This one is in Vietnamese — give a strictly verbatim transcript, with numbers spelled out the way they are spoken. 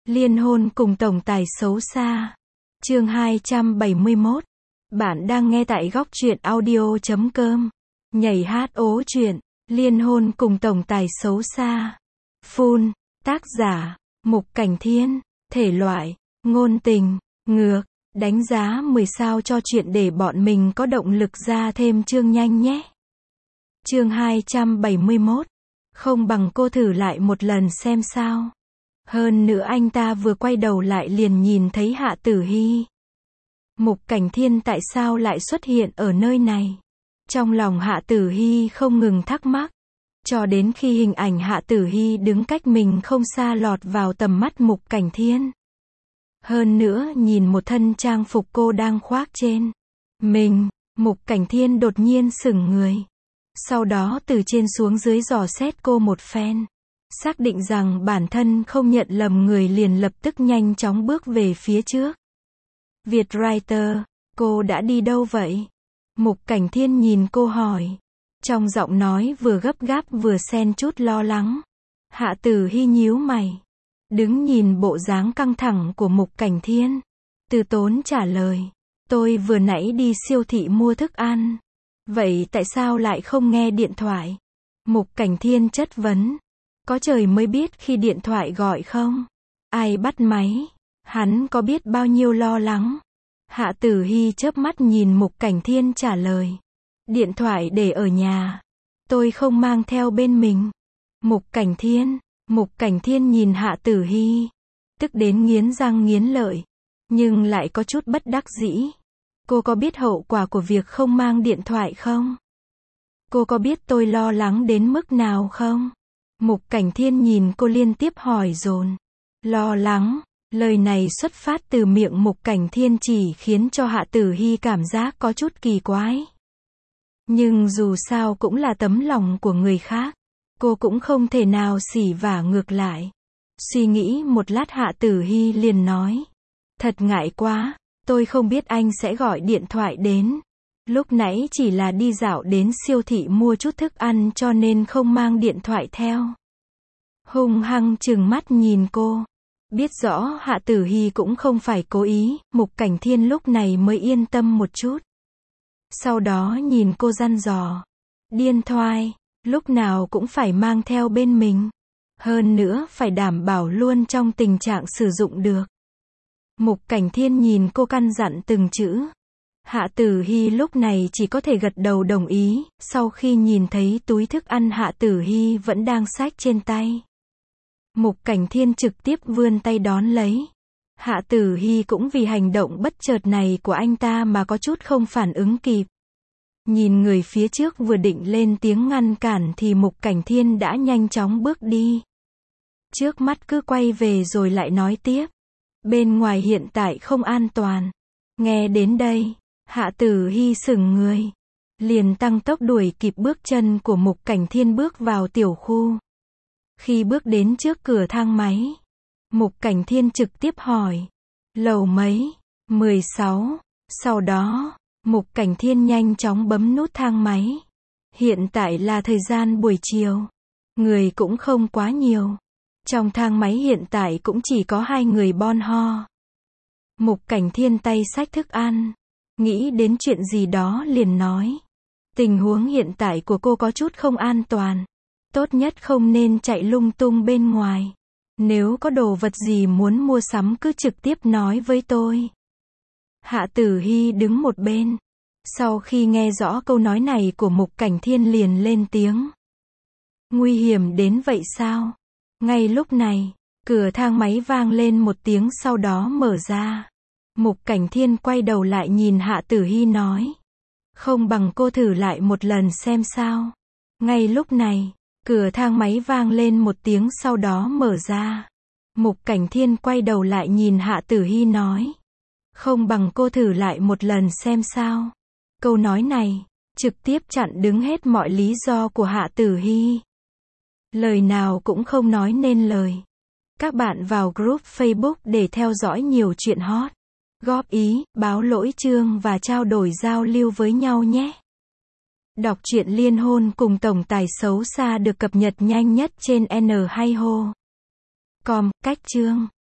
Liên hôn cùng tổng tài xấu xa. Chương hai trăm bảy mươi mốt. Bạn đang nghe tại góc truyện audio chấm com. Nhảy hát ố chuyện, liên hôn cùng tổng tài xấu xa. Full, tác giả, Mục Cảnh Thiên, thể loại, ngôn tình, ngược, đánh giá mười sao cho chuyện để bọn mình có động lực ra thêm chương nhanh nhé. Chương hai trăm bảy mươi mốt. Không bằng cô thử lại một lần xem sao. Hơn nữa anh ta vừa quay đầu lại liền nhìn thấy Hạ Tử Hy. Mục Cảnh Thiên tại sao lại xuất hiện ở nơi này? Trong lòng Hạ Tử Hy không ngừng thắc mắc. Cho đến khi hình ảnh Hạ Tử Hy đứng cách mình không xa lọt vào tầm mắt Mục Cảnh Thiên. Hơn nữa nhìn một thân trang phục cô đang khoác trên mình, Mục Cảnh Thiên đột nhiên sững người. Sau đó từ trên xuống dưới dò xét cô một phen. Xác định rằng bản thân không nhận lầm người liền lập tức nhanh chóng bước về phía trước. Việt Writer, cô đã đi đâu vậy? Mục Cảnh Thiên nhìn cô hỏi. Trong giọng nói vừa gấp gáp vừa xen chút lo lắng. Hạ Tử Hy nhíu mày. Đứng nhìn bộ dáng căng thẳng của Mục Cảnh Thiên. Từ tốn trả lời. Tôi vừa nãy đi siêu thị mua thức ăn. Vậy tại sao lại không nghe điện thoại? Mục Cảnh Thiên chất vấn. Có trời mới biết khi điện thoại gọi không? Ai bắt máy? Hắn có biết bao nhiêu lo lắng? Hạ Tử Hy chớp mắt nhìn Mục Cảnh Thiên trả lời. Điện thoại để ở nhà. Tôi không mang theo bên mình. Mục Cảnh Thiên. Mục Cảnh Thiên nhìn Hạ Tử Hy. Tức đến nghiến răng nghiến lợi. Nhưng lại có chút bất đắc dĩ. Cô có biết hậu quả của việc không mang điện thoại không? Cô có biết tôi lo lắng đến mức nào không? Mục Cảnh Thiên nhìn cô liên tiếp hỏi dồn. Lo lắng, lời này xuất phát từ miệng Mục Cảnh Thiên chỉ khiến cho Hạ Tử Hy cảm giác có chút kỳ quái. Nhưng dù sao cũng là tấm lòng của người khác. Cô cũng không thể nào xỉ vả ngược lại. Suy nghĩ một lát Hạ Tử Hy liền nói. Thật ngại quá, tôi không biết anh sẽ gọi điện thoại đến. Lúc nãy chỉ là đi dạo đến siêu thị mua chút thức ăn cho nên không mang điện thoại theo. Hung hăng trừng mắt nhìn cô. Biết rõ Hạ Tử Hy cũng không phải cố ý, Mục Cảnh Thiên lúc này mới yên tâm một chút. Sau đó nhìn cô dặn dò. Điện thoại, lúc nào cũng phải mang theo bên mình. Hơn nữa phải đảm bảo luôn trong tình trạng sử dụng được. Mục Cảnh Thiên nhìn cô căn dặn từng chữ. Hạ Tử Hy lúc này chỉ có thể gật đầu đồng ý, sau khi nhìn thấy túi thức ăn Hạ Tử Hy vẫn đang xách trên tay. Mục Cảnh Thiên trực tiếp vươn tay đón lấy. Hạ Tử Hy cũng vì hành động bất chợt này của anh ta mà có chút không phản ứng kịp. Nhìn người phía trước vừa định lên tiếng ngăn cản thì Mục Cảnh Thiên đã nhanh chóng bước đi. Trước mắt cứ quay về rồi lại nói tiếp. Bên ngoài hiện tại không an toàn. Nghe đến đây, Hạ Tử Hy sững người. Liền tăng tốc đuổi kịp bước chân của Mục Cảnh Thiên bước vào tiểu khu. Khi bước đến trước cửa thang máy, Mục Cảnh Thiên trực tiếp hỏi. Lầu mấy? mười sáu. Sau đó, Mục Cảnh Thiên nhanh chóng bấm nút thang máy. Hiện tại là thời gian buổi chiều. Người cũng không quá nhiều. Trong thang máy hiện tại cũng chỉ có hai người bon ho. Mục Cảnh Thiên tay xách thức ăn. Nghĩ đến chuyện gì đó liền nói. Tình huống hiện tại của cô có chút không an toàn. Tốt nhất không nên chạy lung tung bên ngoài. Nếu có đồ vật gì muốn mua sắm cứ trực tiếp nói với tôi. Hạ Tử Hy đứng một bên. Sau khi nghe rõ câu nói này của Mục Cảnh Thiên liền lên tiếng. Nguy hiểm đến vậy sao? Ngay lúc này, cửa thang máy vang lên một tiếng sau đó mở ra. Mục Cảnh Thiên quay đầu lại nhìn Hạ Tử Hy nói. Không bằng cô thử lại một lần xem sao. Ngay lúc này, cửa thang máy vang lên một tiếng sau đó mở ra. Mục Cảnh Thiên quay đầu lại nhìn Hạ Tử Hy nói. Không bằng cô thử lại một lần xem sao. Câu nói này, trực tiếp chặn đứng hết mọi lý do của Hạ Tử Hy. Lời nào cũng không nói nên lời. Các bạn vào group Facebook để theo dõi nhiều chuyện hot. Góp ý, báo lỗi chương và trao đổi giao lưu với nhau nhé. Đọc truyện liên hôn cùng tổng tài xấu xa được cập nhật nhanh nhất trên N hai ho chấm com, cách chương.